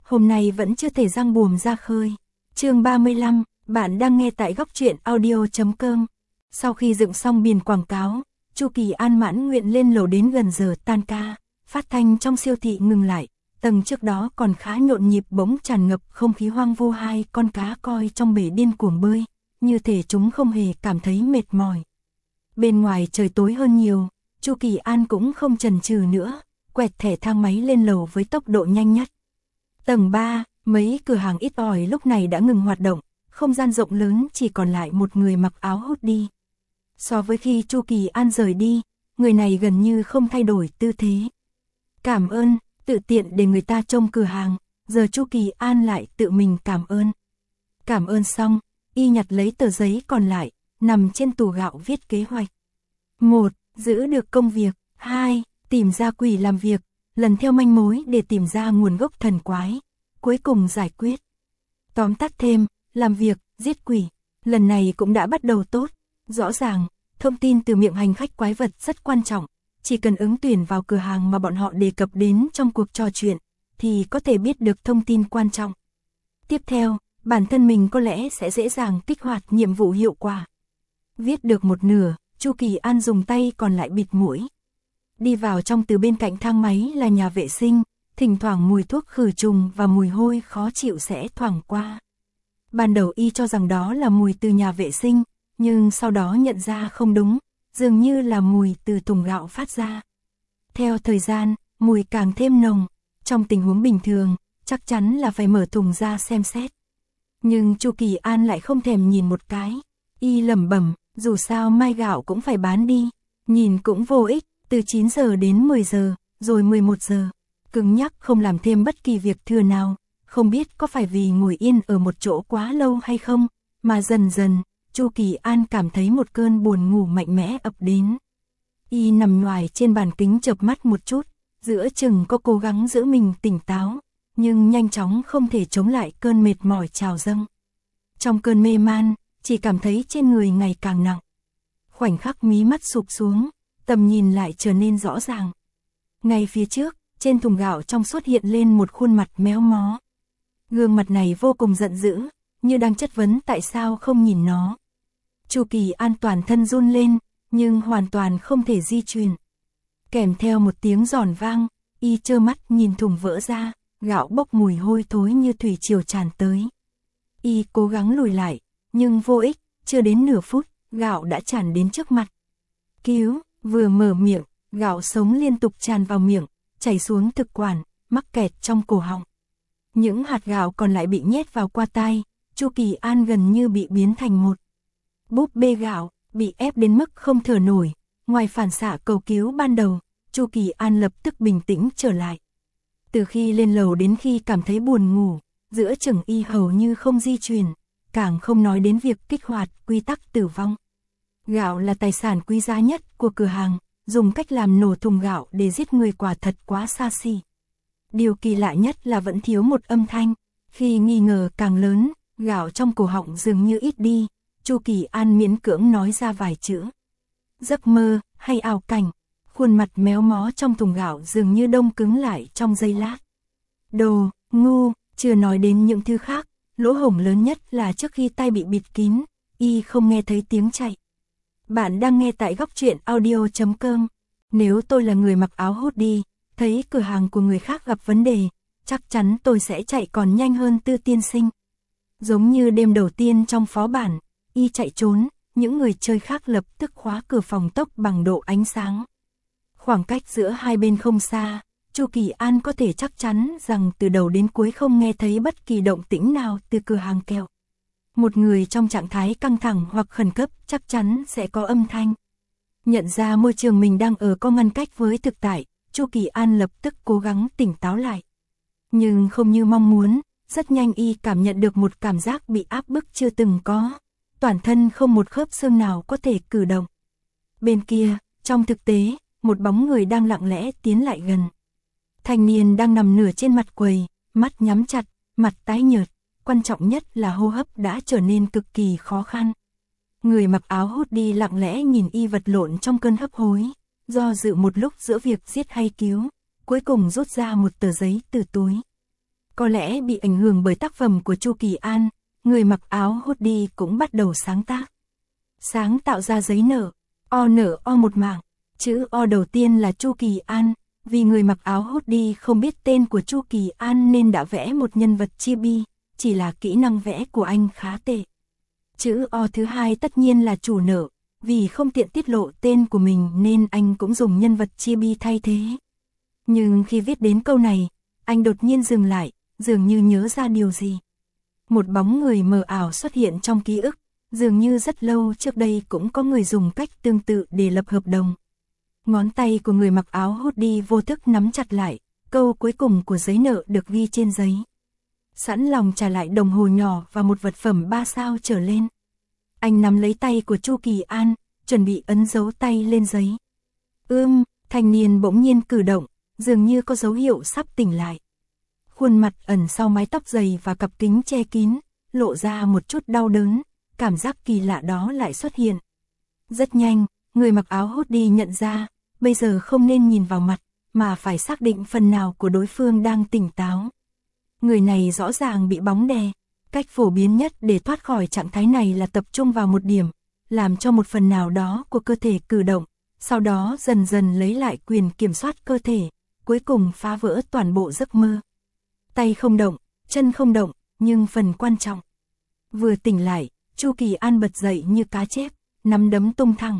hôm nay vẫn chưa thể giăng buồm ra khơi. Chương 35, bạn đang nghe tại góc truyện audio.com. Sau khi dựng xong biển quảng cáo, Chu Kỳ An mãn nguyện lên lầu đến gần giờ tan ca, phát thanh trong siêu thị ngừng lại, tầng trước đó còn khá nhộn nhịp bỗng tràn ngập không khí hoang vu. Hai con cá coi trong bể điên cuồng bơi, như thể chúng không hề cảm thấy mệt mỏi. Bên ngoài trời tối hơn nhiều, Chu Kỳ An cũng không chần chừ nữa, quẹt thẻ thang máy lên lầu với tốc độ nhanh nhất. Tầng 3, mấy cửa hàng ít ỏi lúc này đã ngừng hoạt động, không gian rộng lớn chỉ còn lại một người mặc áo hoodie. So với khi Chu Kỳ An rời đi, người này gần như không thay đổi tư thế. Cảm ơn, tự tiện để người ta trông cửa hàng, giờ Chu Kỳ An lại tự mình cảm ơn. Cảm ơn xong, y nhặt lấy tờ giấy còn lại, nằm trên tủ gạo viết kế hoạch. 1. Giữ được công việc. 2. Tìm ra quỷ làm việc, lần theo manh mối để tìm ra nguồn gốc thần quái, cuối cùng giải quyết. Tóm tắt thêm, làm việc, giết quỷ, lần này cũng đã bắt đầu tốt. Rõ ràng, thông tin từ miệng hành khách quái vật rất quan trọng, chỉ cần ứng tuyển vào cửa hàng mà bọn họ đề cập đến trong cuộc trò chuyện, thì có thể biết được thông tin quan trọng. Tiếp theo, bản thân mình có lẽ sẽ dễ dàng kích hoạt nhiệm vụ hiệu quả. Viết được một nửa, Chu Kỳ An dùng tay còn lại bịt mũi. Đi vào trong, từ bên cạnh thang máy là nhà vệ sinh, thỉnh thoảng mùi thuốc khử trùng và mùi hôi khó chịu sẽ thoảng qua. Ban đầu y cho rằng đó là mùi từ nhà vệ sinh, nhưng sau đó nhận ra không đúng, dường như là mùi từ thùng gạo phát ra. Theo thời gian, mùi càng thêm nồng, trong tình huống bình thường, chắc chắn là phải mở thùng ra xem xét. Nhưng Chu Kỳ An lại không thèm nhìn một cái, y lẩm bẩm, dù sao mai gạo cũng phải bán đi, nhìn cũng vô ích, từ 9 giờ đến 10 giờ, rồi 11 giờ, cứng nhắc không làm thêm bất kỳ việc thừa nào, không biết có phải vì ngồi yên ở một chỗ quá lâu hay không, mà dần dần, Chu Kỳ An cảm thấy một cơn buồn ngủ mạnh mẽ ập đến. Y nằm nhoài trên bàn kính chợp mắt một chút, giữa chừng có cố gắng giữ mình tỉnh táo, nhưng nhanh chóng không thể chống lại cơn mệt mỏi trào dâng. Trong cơn mê man, chỉ cảm thấy trên người ngày càng nặng. Khoảnh khắc mí mắt sụp xuống, tầm nhìn lại trở nên rõ ràng. Ngay phía trước, trên thùng gạo trong suốt hiện lên một khuôn mặt méo mó. Gương mặt này vô cùng giận dữ, như đang chất vấn tại sao không nhìn nó. Chu Kỳ An toàn thân run lên, nhưng hoàn toàn không thể di chuyển. Kèm theo một tiếng giòn vang, y trơ mắt nhìn thùng vỡ ra, gạo bốc mùi hôi thối như thủy triều tràn tới. Y cố gắng lùi lại, nhưng vô ích, chưa đến nửa phút, gạo đã tràn đến trước mặt. Cứu, vừa mở miệng, gạo sống liên tục tràn vào miệng, chảy xuống thực quản, mắc kẹt trong cổ họng. Những hạt gạo còn lại bị nhét vào qua tai, Chu Kỳ An gần như bị biến thành một búp bê gạo, bị ép đến mức không thở nổi. Ngoài phản xạ cầu cứu ban đầu, Chu Kỳ An lập tức bình tĩnh trở lại. Từ khi lên lầu đến khi cảm thấy buồn ngủ, giữa chừng y hầu như không di chuyển, càng không nói đến việc kích hoạt quy tắc tử vong. Gạo là tài sản quý giá nhất của cửa hàng, dùng cách làm nổ thùng gạo để giết người quả thật quá xa xỉ. Điều kỳ lạ nhất là vẫn thiếu một âm thanh. Khi nghi ngờ càng lớn, gạo trong cổ họng dường như ít đi, Chu Kỳ An miễn cưỡng nói ra vài chữ. Giấc mơ, hay ảo cảnh, khuôn mặt méo mó trong thùng gạo dường như đông cứng lại trong giây lát. Đồ, ngu, chưa nói đến những thứ khác, lỗ hổng lớn nhất là trước khi tay bị bịt kín, y không nghe thấy tiếng chạy. Bạn đang nghe tại góc truyện audio.com. Nếu tôi là người mặc áo hoodie, thấy cửa hàng của người khác gặp vấn đề, chắc chắn tôi sẽ chạy còn nhanh hơn Tư tiên sinh. Giống như đêm đầu tiên trong phó bản, y chạy trốn, những người chơi khác lập tức khóa cửa phòng tốc bằng độ ánh sáng. Khoảng cách giữa hai bên không xa, Chu Kỳ An có thể chắc chắn rằng từ đầu đến cuối không nghe thấy bất kỳ động tĩnh nào từ cửa hàng kẹo. Một người trong trạng thái căng thẳng hoặc khẩn cấp chắc chắn sẽ có âm thanh. Nhận ra môi trường mình đang ở có ngăn cách với thực tại, Chu Kỳ An lập tức cố gắng tỉnh táo lại. Nhưng không như mong muốn, rất nhanh y cảm nhận được một cảm giác bị áp bức chưa từng có. Toàn thân không một khớp xương nào có thể cử động. Bên kia, trong thực tế, một bóng người đang lặng lẽ tiến lại gần. Thanh niên đang nằm nửa trên mặt quầy, mắt nhắm chặt, mặt tái nhợt, quan trọng nhất là hô hấp đã trở nên cực kỳ khó khăn. Người mặc áo hoodie lặng lẽ nhìn y vật lộn trong cơn hấp hối, do dự một lúc giữa việc giết hay cứu, cuối cùng rút ra một tờ giấy từ túi. Có lẽ bị ảnh hưởng bởi tác phẩm của Chu Kỳ An, người mặc áo hoodie cũng bắt đầu sáng tác. Sáng tạo ra giấy nở o một mảng. Chữ O đầu tiên là Chu Kỳ An, vì người mặc áo hoodie không biết tên của Chu Kỳ An nên đã vẽ một nhân vật chibi, chỉ là kỹ năng vẽ của anh khá tệ. Chữ O thứ hai tất nhiên là chủ nợ, vì không tiện tiết lộ tên của mình nên anh cũng dùng nhân vật chibi thay thế. Nhưng khi viết đến câu này, anh đột nhiên dừng lại, dường như nhớ ra điều gì. Một bóng người mờ ảo xuất hiện trong ký ức, dường như rất lâu trước đây cũng có người dùng cách tương tự để lập hợp đồng. Ngón tay của người mặc áo hoodie vô thức nắm chặt lại, câu cuối cùng của giấy nợ được ghi trên giấy. Sẵn lòng trả lại đồng hồ nhỏ và một vật phẩm 3 sao trở lên. Anh nắm lấy tay của Chu Kỳ An, chuẩn bị ấn dấu tay lên giấy. Thanh niên bỗng nhiên cử động, dường như có dấu hiệu sắp tỉnh lại. Khuôn mặt ẩn sau mái tóc dày và cặp kính che kín, lộ ra một chút đau đớn, cảm giác kỳ lạ đó lại xuất hiện. Rất nhanh, người mặc áo hoodie nhận ra, bây giờ không nên nhìn vào mặt, mà phải xác định phần nào của đối phương đang tỉnh táo. Người này rõ ràng bị bóng đè. Cách phổ biến nhất để thoát khỏi trạng thái này là tập trung vào một điểm, làm cho một phần nào đó của cơ thể cử động, sau đó dần dần lấy lại quyền kiểm soát cơ thể, cuối cùng phá vỡ toàn bộ giấc mơ. Tay không động, chân không động, nhưng phần quan trọng. Vừa tỉnh lại, Chu Kỳ An bật dậy như cá chép, nắm đấm tung thẳng.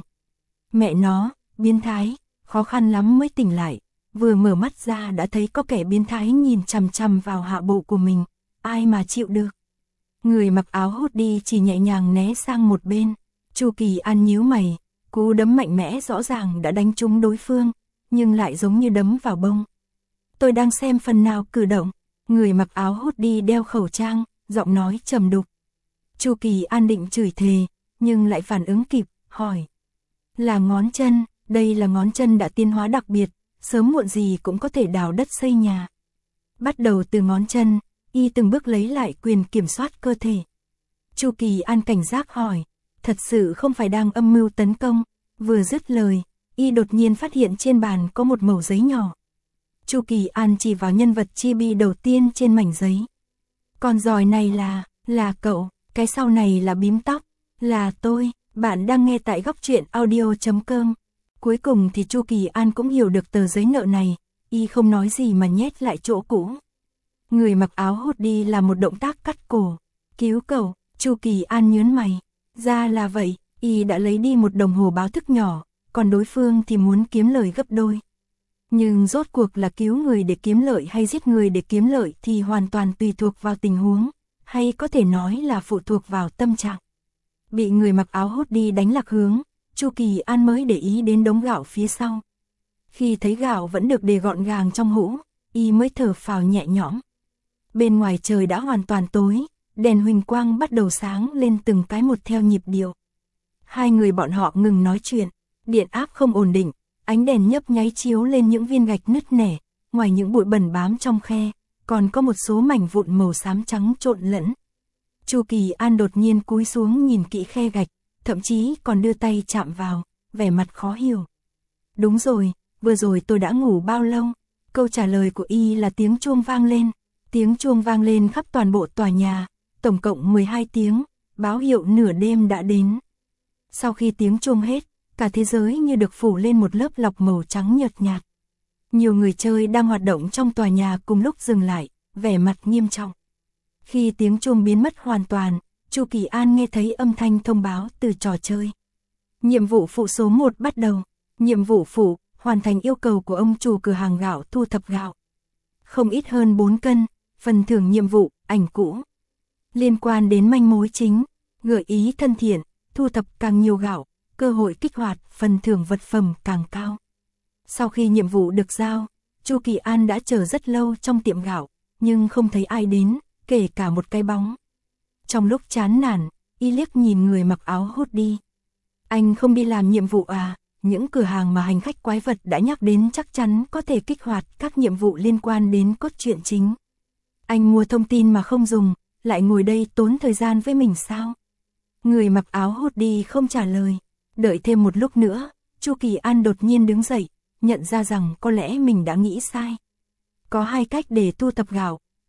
Mẹ nó, biến thái, khó khăn lắm mới tỉnh lại, vừa mở mắt ra đã thấy có kẻ biến thái nhìn chằm chằm vào hạ bộ của mình, ai mà chịu được. Người mặc áo hoodie chỉ nhẹ nhàng né sang một bên. Chu Kỳ An nhíu mày, cú đấm mạnh mẽ rõ ràng đã đánh trúng đối phương, nhưng lại giống như đấm vào bông. Tôi đang xem phần nào cử động. Người mặc áo hoodie đeo khẩu trang, giọng nói trầm đục. Chu Kỳ An định chửi thề, nhưng lại phản ứng kịp, hỏi. Là ngón chân, đây là ngón chân đã tiến hóa đặc biệt, sớm muộn gì cũng có thể đào đất xây nhà. Bắt đầu từ ngón chân, y từng bước lấy lại quyền kiểm soát cơ thể. Chu Kỳ An cảnh giác hỏi, thật sự không phải đang âm mưu tấn công. Vừa dứt lời, y đột nhiên phát hiện trên bàn có một mẩu giấy nhỏ. Chu Kỳ An chỉ vào nhân vật chibi đầu tiên trên mảnh giấy. Con giòi này là cậu, cái sau này là bím tóc, là tôi. Bạn đang nghe tại góc truyện audio.com. Cuối cùng thì Chu Kỳ An cũng hiểu được tờ giấy nợ này, y không nói gì mà nhét lại chỗ cũ. Người mặc áo hoodie là một động tác cắt cổ. Cứu cậu, Chu Kỳ An nhớn mày. Ra là vậy, y đã lấy đi một đồng hồ báo thức nhỏ, còn đối phương thì muốn kiếm lời gấp đôi. Nhưng rốt cuộc là cứu người để kiếm lợi hay giết người để kiếm lợi thì hoàn toàn tùy thuộc vào tình huống, hay có thể nói là phụ thuộc vào tâm trạng. Bị người mặc áo hoodie đánh lạc hướng, Chu Kỳ An mới để ý đến đống gạo phía sau. Khi thấy gạo vẫn được để gọn gàng trong hũ, y mới thở phào nhẹ nhõm. Bên ngoài trời đã hoàn toàn tối, đèn huỳnh quang bắt đầu sáng lên từng cái một theo nhịp điệu. Hai người bọn họ ngừng nói chuyện, điện áp không ổn định, ánh đèn nhấp nháy chiếu lên những viên gạch nứt nẻ, ngoài những bụi bẩn bám trong khe, còn có một số mảnh vụn màu xám trắng trộn lẫn. Chu Kỳ An đột nhiên cúi xuống nhìn kỹ khe gạch, thậm chí còn đưa tay chạm vào, vẻ mặt khó hiểu. Đúng rồi, vừa rồi tôi đã ngủ bao lâu? Câu trả lời của y là tiếng chuông vang lên. Tiếng chuông vang lên khắp toàn bộ tòa nhà, tổng cộng 12 tiếng, báo hiệu nửa đêm đã đến. Sau khi tiếng chuông hết, cả thế giới như được phủ lên một lớp lọc màu trắng nhợt nhạt. Nhiều người chơi đang hoạt động trong tòa nhà cùng lúc dừng lại, vẻ mặt nghiêm trọng. Khi tiếng chuông biến mất hoàn toàn, Chu Kỳ An nghe thấy âm thanh thông báo từ trò chơi. Nhiệm vụ phụ số 1 bắt đầu. Nhiệm vụ phụ, hoàn thành yêu cầu của ông chủ cửa hàng gạo thu thập gạo. Không ít hơn 4 cân, phần thưởng nhiệm vụ, ảnh cũ. Liên quan đến manh mối chính, gợi ý thân thiện, thu thập càng nhiều gạo, cơ hội kích hoạt, phần thưởng vật phẩm càng cao. Sau khi nhiệm vụ được giao, Chu Kỳ An đã chờ rất lâu trong tiệm gạo, nhưng không thấy ai đến, kể cả một cái bóng. Trong lúc chán nản, y liếc nhìn người mặc áo hoodie. Anh không đi làm nhiệm vụ à? Những cửa hàng mà hành khách quái vật đã nhắc đến chắc chắn có thể kích hoạt các nhiệm vụ liên quan đến cốt truyện chính. Anh mua thông tin mà không dùng, lại ngồi đây tốn thời gian với mình sao? Người mặc áo hoodie không trả lời. Đợi thêm một lúc nữa, Chu Kỳ An đột nhiên đứng dậy, nhận ra rằng có lẽ mình đã nghĩ sai. Có hai cách để thu thập gạo,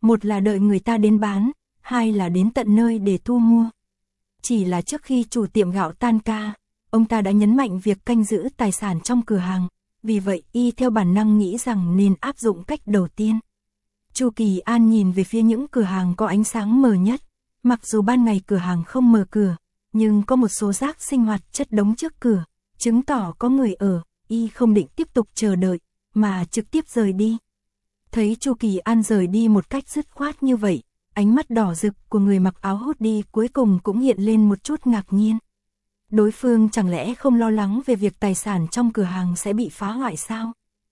một là đợi người ta đến bán, hai là đến tận nơi để thu mua. Chỉ là trước khi chủ tiệm gạo tan ca, ông ta đã nhấn mạnh việc canh giữ tài sản trong cửa hàng, vì vậy y theo bản năng nghĩ rằng nên áp dụng cách đầu tiên. Chu Kỳ An nhìn về phía những cửa hàng có ánh sáng mờ nhất, mặc dù ban ngày cửa hàng không mở cửa, nhưng có một số rác sinh hoạt chất đống trước cửa, chứng tỏ có người ở, y không định tiếp tục chờ đợi, mà trực tiếp rời đi. Thấy Chu Kỳ An rời đi một cách dứt khoát như vậy, ánh mắt đỏ rực của người mặc áo hoodie cuối cùng cũng hiện lên một chút ngạc nhiên. Đối phương chẳng lẽ không lo lắng về việc tài sản trong cửa hàng sẽ bị phá hoại sao?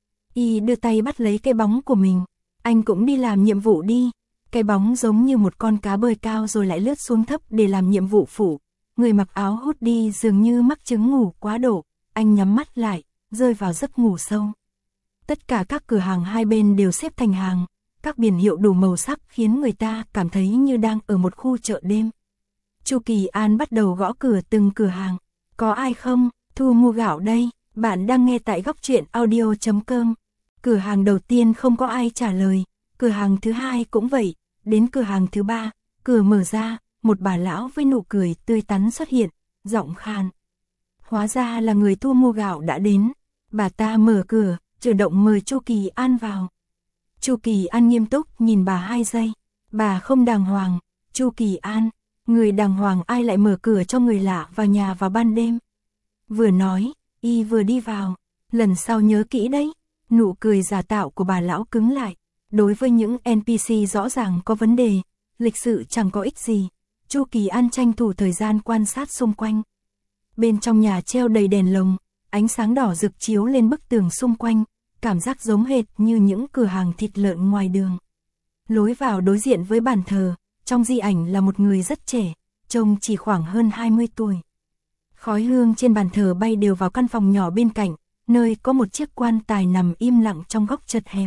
Y đưa tay bắt lấy cái bóng của mình. Anh cũng đi làm nhiệm vụ đi. Cái bóng giống như một con cá bơi cao rồi lại lướt xuống thấp để làm nhiệm vụ phụ. Người mặc áo hoodie dường như mắc chứng ngủ quá độ. Anh nhắm mắt lại, rơi vào giấc ngủ sâu. Tất cả các cửa hàng hai bên đều xếp thành hàng. Các biển hiệu đủ màu sắc khiến người ta cảm thấy như đang ở một khu chợ đêm. Chu Kỳ An bắt đầu gõ cửa từng cửa hàng. Có ai không? Thu mua gạo đây. Bạn đang nghe tại góc truyện audio.com. Cửa hàng đầu tiên không có ai trả lời. Cửa hàng thứ hai cũng vậy. Đến cửa hàng thứ ba, cửa mở ra, một bà lão với nụ cười tươi tắn xuất hiện, giọng khan. Hóa ra là người thu mua gạo đã đến. Bà ta mở cửa, chủ động mời Chu Kỳ An vào. Chu Kỳ An nghiêm túc nhìn bà 2 giây. Bà không đàng hoàng. Chu Kỳ An, người đàng hoàng ai lại mở cửa cho người lạ vào nhà vào ban đêm? Vừa nói, y vừa đi vào. Lần sau nhớ kỹ đấy. Nụ cười giả tạo của bà lão cứng lại. Đối với những NPC rõ ràng có vấn đề, lịch sự chẳng có ích gì. Chu Kỳ An tranh thủ thời gian quan sát xung quanh. Bên trong nhà treo đầy đèn lồng, ánh sáng đỏ rực chiếu lên bức tường xung quanh, cảm giác giống hệt như những cửa hàng thịt lợn ngoài đường. Lối vào đối diện với bàn thờ, trong di ảnh là một người rất trẻ, trông chỉ khoảng hơn 20 tuổi. Khói hương trên bàn thờ bay đều vào căn phòng nhỏ bên cạnh, nơi có một chiếc quan tài nằm im lặng trong góc chật hẹp.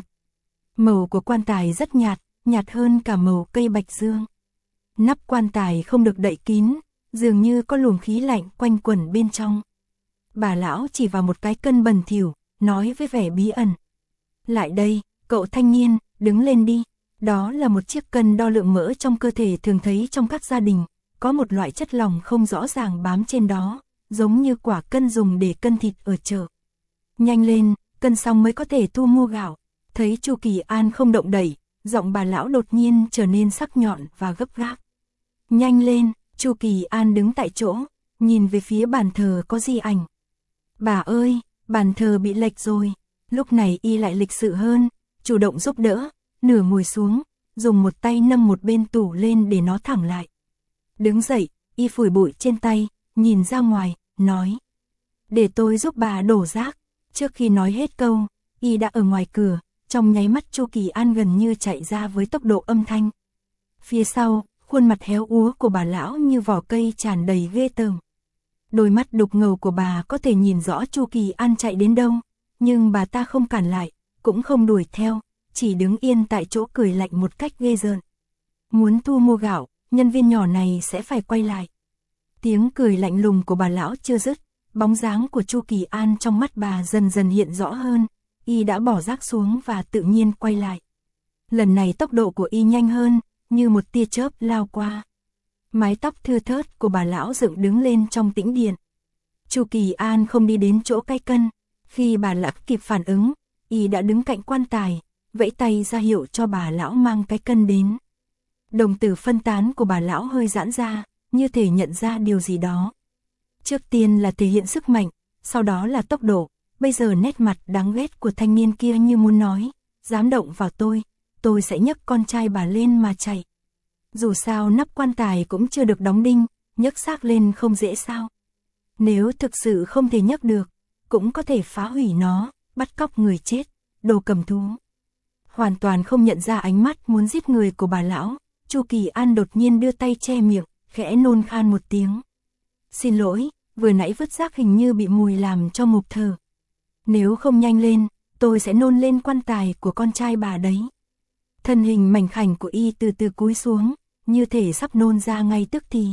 Màu của quan tài rất nhạt, nhạt hơn cả màu cây bạch dương. Nắp quan tài không được đậy kín, dường như có luồng khí lạnh quanh quẩn bên trong. Bà lão chỉ vào một cái cân bẩn thỉu, nói với vẻ bí ẩn. Lại đây, cậu thanh niên, đứng lên đi. Đó là một chiếc cân đo lượng mỡ trong cơ thể thường thấy trong các gia đình, có một loại chất lỏng không rõ ràng bám trên đó, giống như quả cân dùng để cân thịt ở chợ. Nhanh lên, cân xong mới có thể thu mua gạo. Thấy Chu Kỳ An không động đậy, giọng bà lão đột nhiên trở nên sắc nhọn và gấp gáp. Nhanh lên, Chu Kỳ An đứng tại chỗ, nhìn về phía bàn thờ có di ảnh. Bà ơi, bàn thờ bị lệch rồi. Lúc này y lại lịch sự hơn, chủ động giúp đỡ, nửa ngồi xuống, dùng một tay nâng một bên tủ lên để nó thẳng lại. Đứng dậy, y phủi bụi trên tay, nhìn ra ngoài, nói. Để tôi giúp bà đổ rác. Trước khi nói hết câu, y đã ở ngoài cửa, trong nháy mắt Chu Kỳ An gần như chạy ra với tốc độ âm thanh. Phía sau, khuôn mặt héo úa của bà lão như vỏ cây tràn đầy ghê tởm. Đôi mắt đục ngầu của bà có thể nhìn rõ Chu Kỳ An chạy đến đâu, nhưng bà ta không cản lại, cũng không đuổi theo, chỉ đứng yên tại chỗ cười lạnh một cách ghê rợn. Muốn thu mua gạo, nhân viên nhỏ này sẽ phải quay lại. Tiếng cười lạnh lùng của bà lão chưa dứt, bóng dáng của Chu Kỳ An trong mắt bà dần dần hiện rõ hơn, y đã bỏ rác xuống và tự nhiên quay lại. Lần này tốc độ của y nhanh hơn, như một tia chớp lao qua. Mái tóc thưa thớt của bà lão dựng đứng lên trong tĩnh điện. Chu Kỳ An không đi đến chỗ cái cân, khi bà lão kịp phản ứng, y đã đứng cạnh quan tài, vẫy tay ra hiệu cho bà lão mang cái cân đến. Đồng tử phân tán của bà lão hơi giãn ra, như thể nhận ra điều gì đó. Trước tiên là thể hiện sức mạnh, sau đó là tốc độ, bây giờ nét mặt đáng ghét của thanh niên kia như muốn nói, dám động vào tôi sẽ nhấc con trai bà lên mà chạy. Dù sao nắp quan tài cũng chưa được đóng đinh, nhấc xác lên không dễ sao. Nếu thực sự không thể nhấc được, cũng có thể phá hủy nó, bắt cóc người chết, đồ cầm thú. Hoàn toàn không nhận ra ánh mắt muốn giết người của bà lão, Chu Kỳ An đột nhiên đưa tay che miệng, khẽ nôn khan một tiếng. Xin lỗi, vừa nãy vứt rác hình như bị mùi làm cho ngộp thở. Nếu không nhanh lên, tôi sẽ nôn lên quan tài của con trai bà đấy. Thân hình mảnh khảnh của y từ từ cúi xuống, như thể sắp nôn ra ngay tức thì.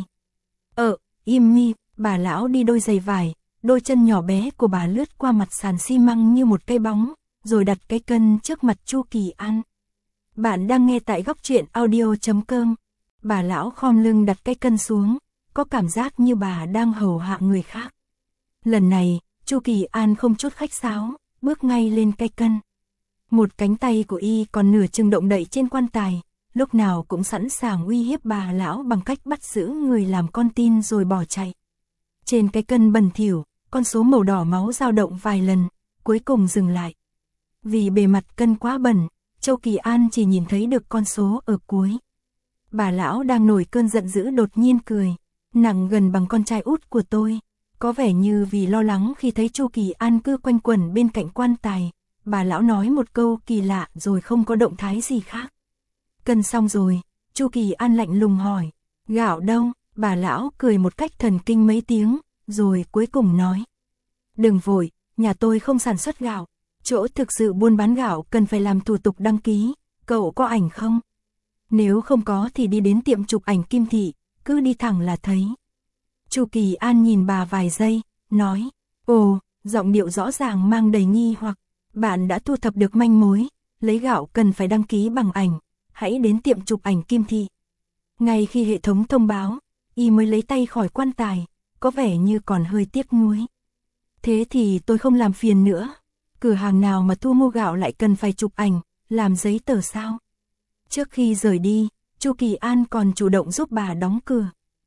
Im mi, bà lão đi đôi giày vải, đôi chân nhỏ bé của bà lướt qua mặt sàn xi măng như một cây bóng, rồi đặt cái cân trước mặt Chu Kỳ An. Bạn đang nghe tại góc truyện audio.com. Bà lão khom lưng đặt cái cân xuống, có cảm giác như bà đang hầu hạ người khác. Lần này, Chu Kỳ An không chút khách sáo, bước ngay lên cái cân. Một cánh tay của y còn nửa chừng động đậy trên quan tài, lúc nào cũng sẵn sàng uy hiếp bà lão bằng cách bắt giữ người làm con tin rồi bỏ chạy. Trên cái cân bẩn thỉu, con số màu đỏ máu dao động vài lần, cuối cùng dừng lại. Vì bề mặt cân quá bẩn, Chu Kỳ An chỉ nhìn thấy được con số ở cuối. Bà lão đang nổi cơn giận dữ đột nhiên cười, nặng gần bằng con trai út của tôi. Có vẻ như vì lo lắng khi thấy Chu Kỳ An cứ quanh quẩn bên cạnh quan tài, bà lão nói một câu kỳ lạ rồi không có động thái gì khác. Cân xong rồi, Chu Kỳ An lạnh lùng hỏi, gạo đâu? Bà lão cười một cách thần kinh mấy tiếng, rồi cuối cùng nói, đừng vội, nhà tôi không sản xuất gạo, chỗ thực sự buôn bán gạo cần phải làm thủ tục đăng ký, cậu có ảnh không? Nếu không có thì đi đến tiệm chụp ảnh Kim Thị, cứ đi thẳng là thấy. Chu Kỳ An nhìn bà vài giây, nói, ồ, giọng điệu rõ ràng mang đầy nghi hoặc, bạn đã thu thập được manh mối, lấy gạo cần phải đăng ký bằng ảnh, hãy đến tiệm chụp ảnh Kim Thị. Ngay khi hệ thống thông báo, y mới lấy tay khỏi quan tài, có vẻ như còn hơi tiếc nuối. Thế thì tôi không làm phiền nữa, cửa hàng nào mà thu mua gạo lại cần phải chụp ảnh, làm giấy tờ sao? Trước khi rời đi, Chu Kỳ An còn chủ động giúp bà đóng cửa.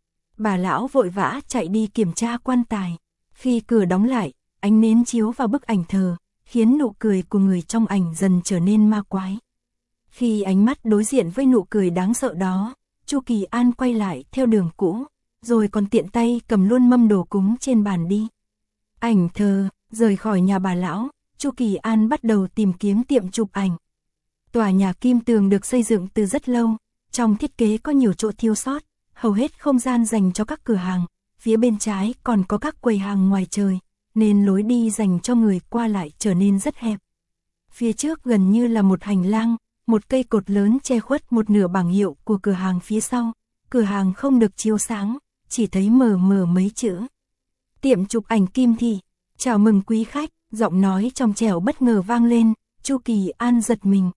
Bà lão vội vã chạy đi kiểm tra quan tài. Khi cửa đóng lại, ánh nến chiếu vào bức ảnh thờ, khiến nụ cười của người trong ảnh dần trở nên ma quái. Khi ánh mắt đối diện với nụ cười đáng sợ đó, Chu Kỳ An quay lại theo đường cũ, rồi còn tiện tay cầm luôn mâm đồ cúng trên bàn đi. Ảnh thờ, rời khỏi nhà bà lão, Chu Kỳ An bắt đầu tìm kiếm tiệm chụp ảnh. Tòa nhà Kim Tường được xây dựng từ rất lâu, trong thiết kế có nhiều chỗ thiếu sót, hầu hết không gian dành cho các cửa hàng, phía bên trái còn có các quầy hàng ngoài trời, nên lối đi dành cho người qua lại trở nên rất hẹp. Phía trước gần như là một hành lang, một cây cột lớn che khuất một nửa bảng hiệu của cửa hàng phía sau, cửa hàng không được chiếu sáng, chỉ thấy mờ mờ mấy chữ. Tiệm chụp ảnh Kim Thị, chào mừng quý khách, giọng nói trong trẻo bất ngờ vang lên, Chu Kỳ An giật mình.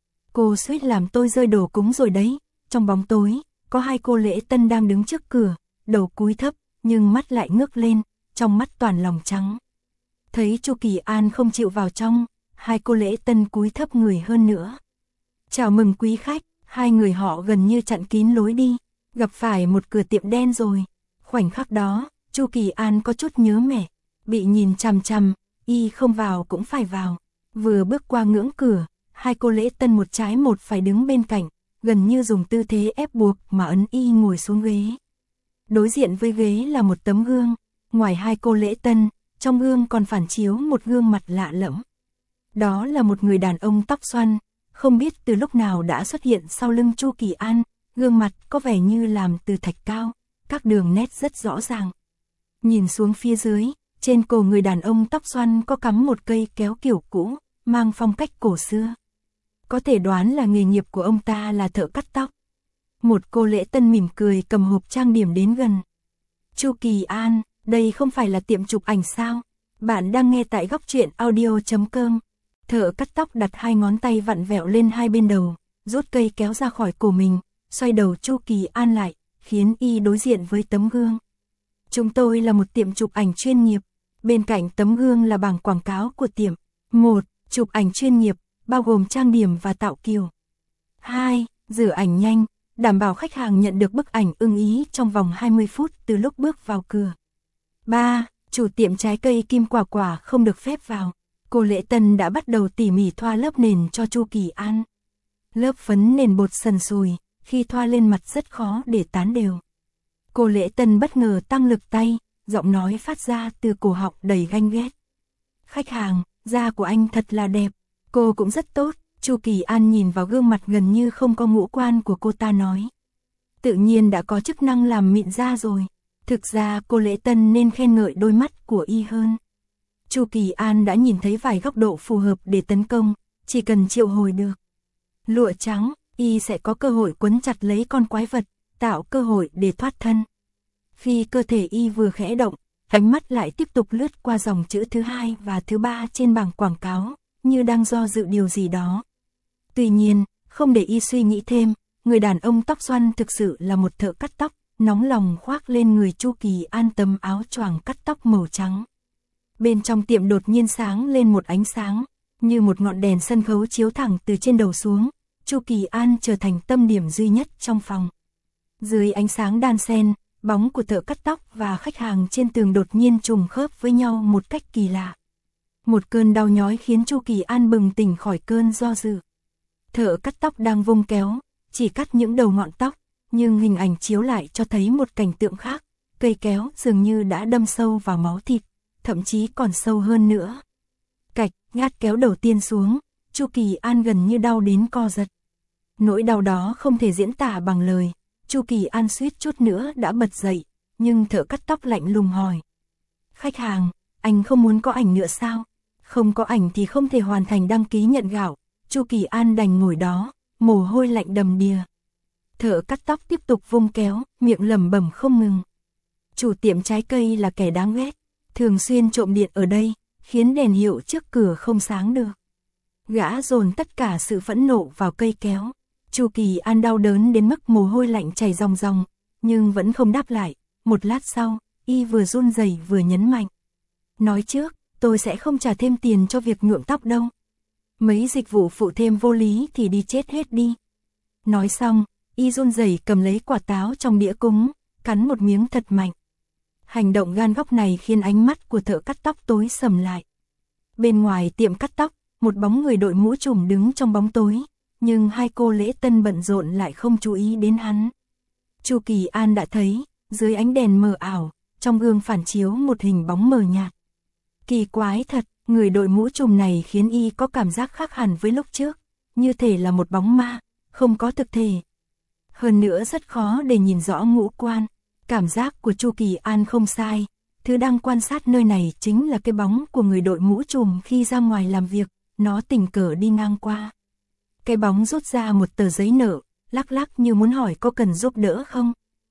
Cô suýt làm tôi rơi đồ cúng rồi đấy. Trong bóng tối, có hai cô lễ tân đang đứng trước cửa, đầu cúi thấp, nhưng mắt lại ngước lên, trong mắt toàn lòng trắng. Thấy Chu Kỳ An không chịu vào trong, hai cô lễ tân cúi thấp người hơn nữa. Chào mừng quý khách, hai người họ gần như chặn kín lối đi, gặp phải một cửa tiệm đen rồi. Khoảnh khắc đó, Chu Kỳ An có chút nhớ mẹ, bị nhìn chằm chằm, y không vào cũng phải vào. Vừa bước qua ngưỡng cửa, hai cô lễ tân một trái một phải đứng bên cạnh, gần như dùng tư thế ép buộc mà ấn y ngồi xuống ghế. Đối diện với ghế là một tấm gương, ngoài hai cô lễ tân, trong gương còn phản chiếu một gương mặt lạ lẫm. Đó là một người đàn ông tóc xoăn, không biết từ lúc nào đã xuất hiện sau lưng Chu Kỳ An, gương mặt có vẻ như làm từ thạch cao, các đường nét rất rõ ràng. Nhìn xuống phía dưới, trên cổ người đàn ông tóc xoăn có cắm một cây kéo kiểu cũ, mang phong cách cổ xưa. Có thể đoán là nghề nghiệp của ông ta là thợ cắt tóc. Một cô lễ tân mỉm cười cầm hộp trang điểm đến gần. Chu Kỳ An, đây không phải là tiệm chụp ảnh sao? Bạn đang nghe tại góc truyện audio.com. Thợ cắt tóc đặt hai ngón tay vặn vẹo lên hai bên đầu, rút cây kéo ra khỏi cổ mình, xoay đầu Chu Kỳ An lại, khiến y đối diện với tấm gương. Chúng tôi là một tiệm chụp ảnh chuyên nghiệp. Bên cạnh tấm gương là bảng quảng cáo của tiệm. 1. Chụp ảnh chuyên nghiệp, bao gồm trang điểm và tạo kiểu. 2. Rửa ảnh nhanh, đảm bảo khách hàng nhận được bức ảnh ưng ý trong vòng 20 phút từ lúc bước vào cửa. 3. Chủ tiệm trái cây Kim Quả Quả không được phép vào. Cô lễ tân đã bắt đầu tỉ mỉ thoa lớp nền cho Chu Kỳ An. Lớp phấn nền bột sần sùi, khi thoa lên mặt rất khó để tán đều. Cô lễ tân bất ngờ tăng lực tay, giọng nói phát ra từ cổ họng đầy ganh ghét. Khách hàng, da của anh thật là đẹp, cô cũng rất tốt. Chu Kỳ An nhìn vào gương mặt gần như không có ngũ quan của cô ta nói. Tự nhiên đã có chức năng làm mịn da rồi. Thực ra cô lễ tân nên khen ngợi đôi mắt của y hơn. Chu Kỳ An đã nhìn thấy vài góc độ phù hợp để tấn công, chỉ cần triệu hồi được lụa trắng, y sẽ có cơ hội quấn chặt lấy con quái vật, tạo cơ hội để thoát thân. Khi cơ thể y vừa khẽ động, ánh mắt lại tiếp tục lướt qua dòng chữ thứ 2 và thứ 3 trên bảng quảng cáo, như đang do dự điều gì đó. Tuy nhiên, Không để y suy nghĩ thêm, người đàn ông tóc xoăn thực sự là một thợ cắt tóc, nóng lòng khoác lên người Chu Kỳ An tấm áo choàng cắt tóc màu trắng. Bên trong tiệm đột nhiên sáng lên một ánh sáng, như một ngọn đèn sân khấu chiếu thẳng từ trên đầu xuống, Chu Kỳ An trở thành tâm điểm duy nhất trong phòng. Dưới ánh sáng đan xen, bóng của thợ cắt tóc và khách hàng trên tường đột nhiên trùng khớp với nhau một cách kỳ lạ. Một cơn đau nhói khiến Chu Kỳ An bừng tỉnh khỏi cơn do dự. Thợ cắt tóc đang vung kéo, chỉ cắt những đầu ngọn tóc, nhưng hình ảnh chiếu lại cho thấy một cảnh tượng khác. Cây kéo dường như đã đâm sâu vào máu thịt, thậm chí còn sâu hơn nữa. Cạch, ngắt kéo đầu tiên xuống, Chu Kỳ An gần như đau đến co giật. Nỗi đau đó không thể diễn tả bằng lời, Chu Kỳ An suýt chút nữa đã bật dậy, nhưng thợ cắt tóc lạnh lùng hỏi. Khách hàng, anh không muốn có ảnh nữa sao? Không có ảnh thì không thể hoàn thành đăng ký nhận gạo. Chu Kỳ An đành ngồi đó, mồ hôi lạnh đầm đìa. Thợ cắt tóc tiếp tục vung kéo, miệng lẩm bẩm không ngừng. Chủ tiệm trái cây là kẻ đáng ghét, thường xuyên trộm điện ở đây, khiến đèn hiệu trước cửa không sáng được. Gã dồn tất cả sự phẫn nộ vào cây kéo. Chu Kỳ An đau đớn đến mức mồ hôi lạnh chảy ròng ròng, nhưng vẫn không đáp lại. Một lát sau, y vừa run rẩy vừa nhấn mạnh. Nói trước, tôi sẽ không trả thêm tiền cho việc nhuộm tóc đâu. Mấy dịch vụ phụ thêm vô lý thì đi chết hết đi. Nói xong, y run rẩy cầm lấy quả táo trong đĩa cúng, cắn một miếng thật mạnh. Hành động gan góc này khiến ánh mắt của thợ cắt tóc tối sầm lại. Bên ngoài tiệm cắt tóc, một bóng người đội mũ trùm đứng trong bóng tối, nhưng hai cô lễ tân bận rộn lại không chú ý đến hắn. Chu Kỳ An đã thấy, dưới ánh đèn mờ ảo, trong gương phản chiếu một hình bóng mờ nhạt. Kỳ quái thật, người đội mũ trùm này khiến y có cảm giác khác hẳn với lúc trước, như thể là một bóng ma, không có thực thể. Hơn nữa rất khó để nhìn rõ ngũ quan. Cảm giác của Chu Kỳ An không sai, thứ đang quan sát nơi này chính là cái bóng của người đội mũ trùm khi ra ngoài làm việc, nó tình cờ đi ngang qua. Cái bóng rút ra một tờ giấy nợ, lắc lắc như muốn hỏi có cần giúp đỡ không.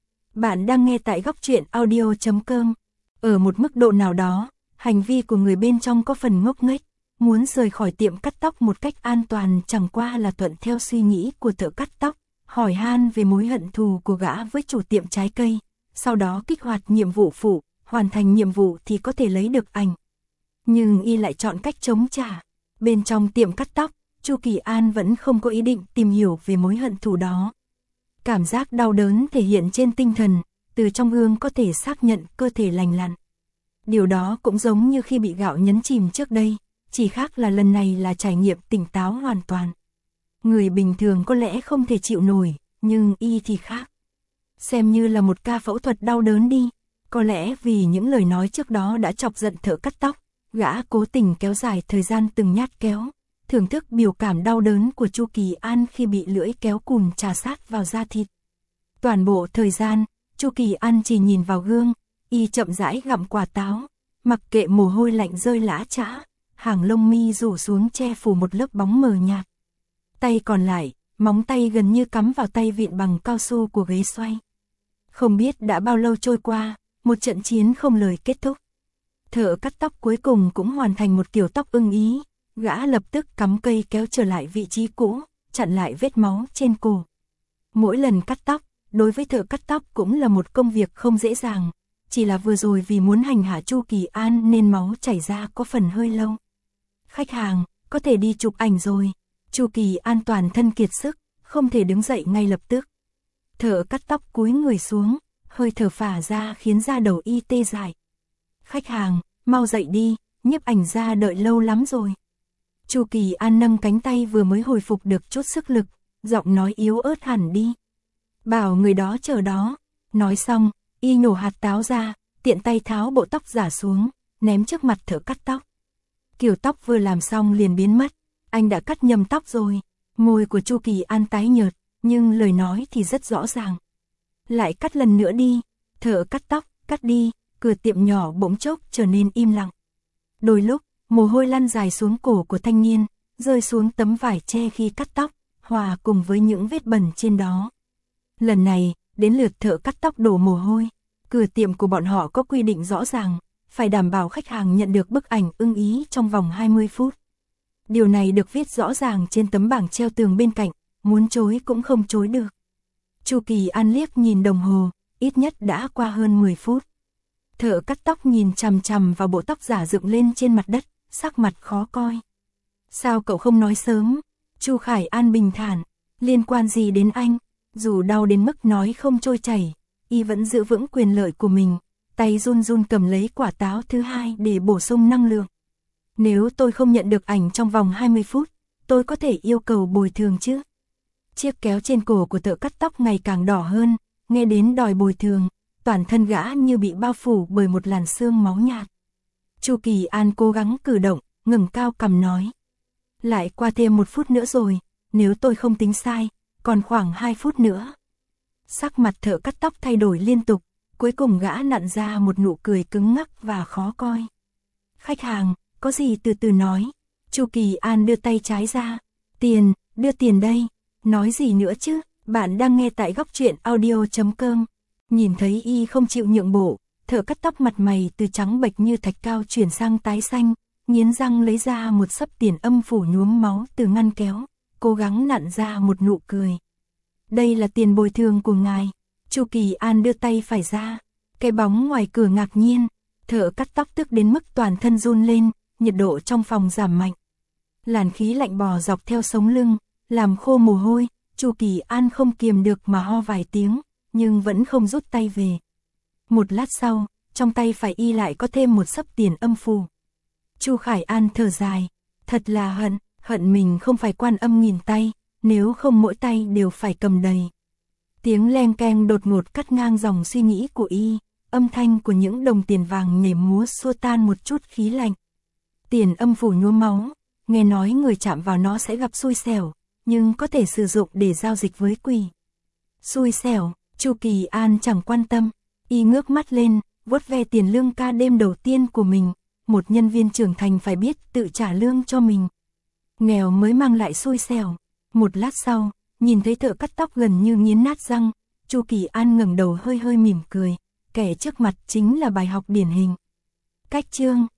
Bạn đang nghe tại góc truyện audio.com. Ở một mức độ nào đó, hành vi của người bên trong có phần ngốc nghếch, muốn rời khỏi tiệm cắt tóc một cách an toàn chẳng qua là thuận theo suy nghĩ của thợ cắt tóc, hỏi han về mối hận thù của gã với chủ tiệm trái cây, sau đó kích hoạt nhiệm vụ phụ, hoàn thành nhiệm vụ thì có thể lấy được ảnh. Nhưng y lại chọn cách chống trả. Bên trong tiệm cắt tóc, Chu Kỳ An vẫn không có ý định tìm hiểu về mối hận thù đó. Cảm giác đau đớn thể hiện trên tinh thần, từ trong gương có thể xác nhận cơ thể lành lặn. Điều đó cũng giống như khi bị gạo nhấn chìm trước đây, chỉ khác là lần này là trải nghiệm tỉnh táo hoàn toàn. Người bình thường có lẽ không thể chịu nổi, nhưng y thì khác. Xem như là một ca phẫu thuật đau đớn đi, có lẽ vì những lời nói trước đó đã chọc giận thợ cắt tóc, gã cố tình kéo dài thời gian từng nhát kéo, thưởng thức biểu cảm đau đớn của Chu Kỳ An khi bị lưỡi kéo cùn chà sát vào da thịt. Toàn bộ thời gian, Chu Kỳ An chỉ nhìn vào gương, y chậm rãi gặm quả táo, mặc kệ mồ hôi lạnh rơi lã chã, hàng lông mi rủ xuống che phủ một lớp bóng mờ nhạt. Tay còn lại, móng tay gần như cắm vào tay vịn bằng cao su của ghế xoay. Không biết đã bao lâu trôi qua, một trận chiến không lời kết thúc. Thợ cắt tóc cuối cùng cũng hoàn thành một kiểu tóc ưng ý, gã lập tức cắm cây kéo trở lại vị trí cũ, chặn lại vết máu trên cổ. Mỗi lần cắt tóc, đối với thợ cắt tóc cũng là một công việc không dễ dàng, chỉ là vừa rồi vì muốn hành hạ Chu Kỳ An nên máu chảy ra có phần hơi lâu. Khách hàng, có thể đi chụp ảnh rồi. Chu Kỳ An toàn thân kiệt sức, không thể đứng dậy ngay lập tức. Thợ cắt tóc cúi người xuống, hơi thở phả ra khiến da đầu y tê dại. Khách hàng, mau dậy đi, nhiếp ảnh gia đợi lâu lắm rồi. Chu Kỳ An nâng cánh tay vừa mới hồi phục được chút sức lực, giọng nói yếu ớt hẳn đi. Bảo người đó chờ đó. Nói xong, y nhổ hạt táo ra, tiện tay tháo bộ tóc giả xuống, ném trước mặt thợ cắt tóc. Kiểu tóc vừa làm xong liền biến mất, anh đã cắt nhầm tóc rồi. Môi của Chu Kỳ An tái nhợt, nhưng lời nói thì rất rõ ràng. Lại cắt lần nữa đi. Thợ cắt tóc, cắt đi. Cửa tiệm nhỏ bỗng chốc trở nên im lặng. Đôi lúc, mồ hôi lăn dài xuống cổ của thanh niên, rơi xuống tấm vải che khi cắt tóc, hòa cùng với những vết bẩn trên đó. Lần này, đến lượt thợ cắt tóc đổ mồ hôi. Cửa tiệm của bọn họ có quy định rõ ràng, phải đảm bảo khách hàng nhận được bức ảnh ưng ý trong vòng 20 phút. Điều này được viết rõ ràng trên tấm bảng treo tường bên cạnh, muốn chối cũng không chối được. Chu Kỳ An liếc nhìn đồng hồ, ít nhất đã qua hơn 10 phút. Thợ cắt tóc nhìn chằm chằm vào bộ tóc giả dựng lên trên mặt đất, sắc mặt khó coi. Sao cậu không nói sớm? Chu Khải An bình thản, liên quan gì đến anh? Dù đau đến mức nói không trôi chảy, y vẫn giữ vững quyền lợi của mình, tay run run cầm lấy quả táo thứ hai để bổ sung năng lượng. Nếu tôi không nhận được ảnh trong vòng 20 phút, tôi có thể yêu cầu bồi thường chứ? Chiếc kéo trên cổ của thợ cắt tóc ngày càng đỏ hơn, nghe đến đòi bồi thường, toàn thân gã như bị bao phủ bởi một làn sương máu nhạt. Chu Kỳ An cố gắng cử động, ngẩng cao cằm nói. Lại qua thêm 1 phút nữa rồi, nếu tôi không tính sai, còn khoảng 2 phút nữa. Sắc mặt thợ cắt tóc thay đổi liên tục, cuối cùng gã nặn ra một nụ cười cứng ngắc và khó coi. Khách hàng, có gì từ từ nói. Chu Kỳ An đưa tay trái ra. Tiền, đưa tiền đây. Nói gì nữa chứ, bạn đang nghe tại góc truyện audio.com. Nhìn thấy y không chịu nhượng bộ, thợ cắt tóc mặt mày từ trắng bệch như thạch cao chuyển sang tái xanh, nghiến răng lấy ra một xấp tiền âm phủ nhuốm máu từ ngăn kéo, cố gắng nặn ra một nụ cười. Đây là tiền bồi thường của ngài. Chu Kỳ An đưa tay phải ra. Cái bóng ngoài cửa ngạc nhiên, thợ cắt tóc tức đến mức toàn thân run lên, nhiệt độ trong phòng giảm mạnh. Làn khí lạnh bò dọc theo sống lưng, làm khô mồ hôi, Chu Kỳ An không kiềm được mà ho vài tiếng, nhưng vẫn không rút tay về. Một lát sau, trong tay phải y lại có thêm một xấp tiền âm phù. Chu Khải An thở dài, thật là hận mình không phải Quan Âm nghìn tay, nếu không mỗi tay đều phải cầm đầy. Tiếng leng keng đột ngột cắt ngang dòng suy nghĩ của y, âm thanh của những đồng tiền vàng nhảy múa xua tan một chút khí lạnh. Tiền âm phủ nhuốm máu, nghe nói người chạm vào nó sẽ gặp xui xẻo, nhưng có thể sử dụng để giao dịch với quỷ. Xui xẻo, Chu Kỳ An chẳng quan tâm, y ngước mắt lên, vuốt ve tiền lương ca đêm đầu tiên của mình, một nhân viên trưởng thành phải biết tự trả lương cho mình. Nghèo mới mang lại xui xẻo. Một lát sau, nhìn thấy thợ cắt tóc gần như nghiến nát răng, Chu Kỳ An ngẩng đầu hơi hơi mỉm cười, kẻ trước mặt chính là bài học điển hình. Cách chương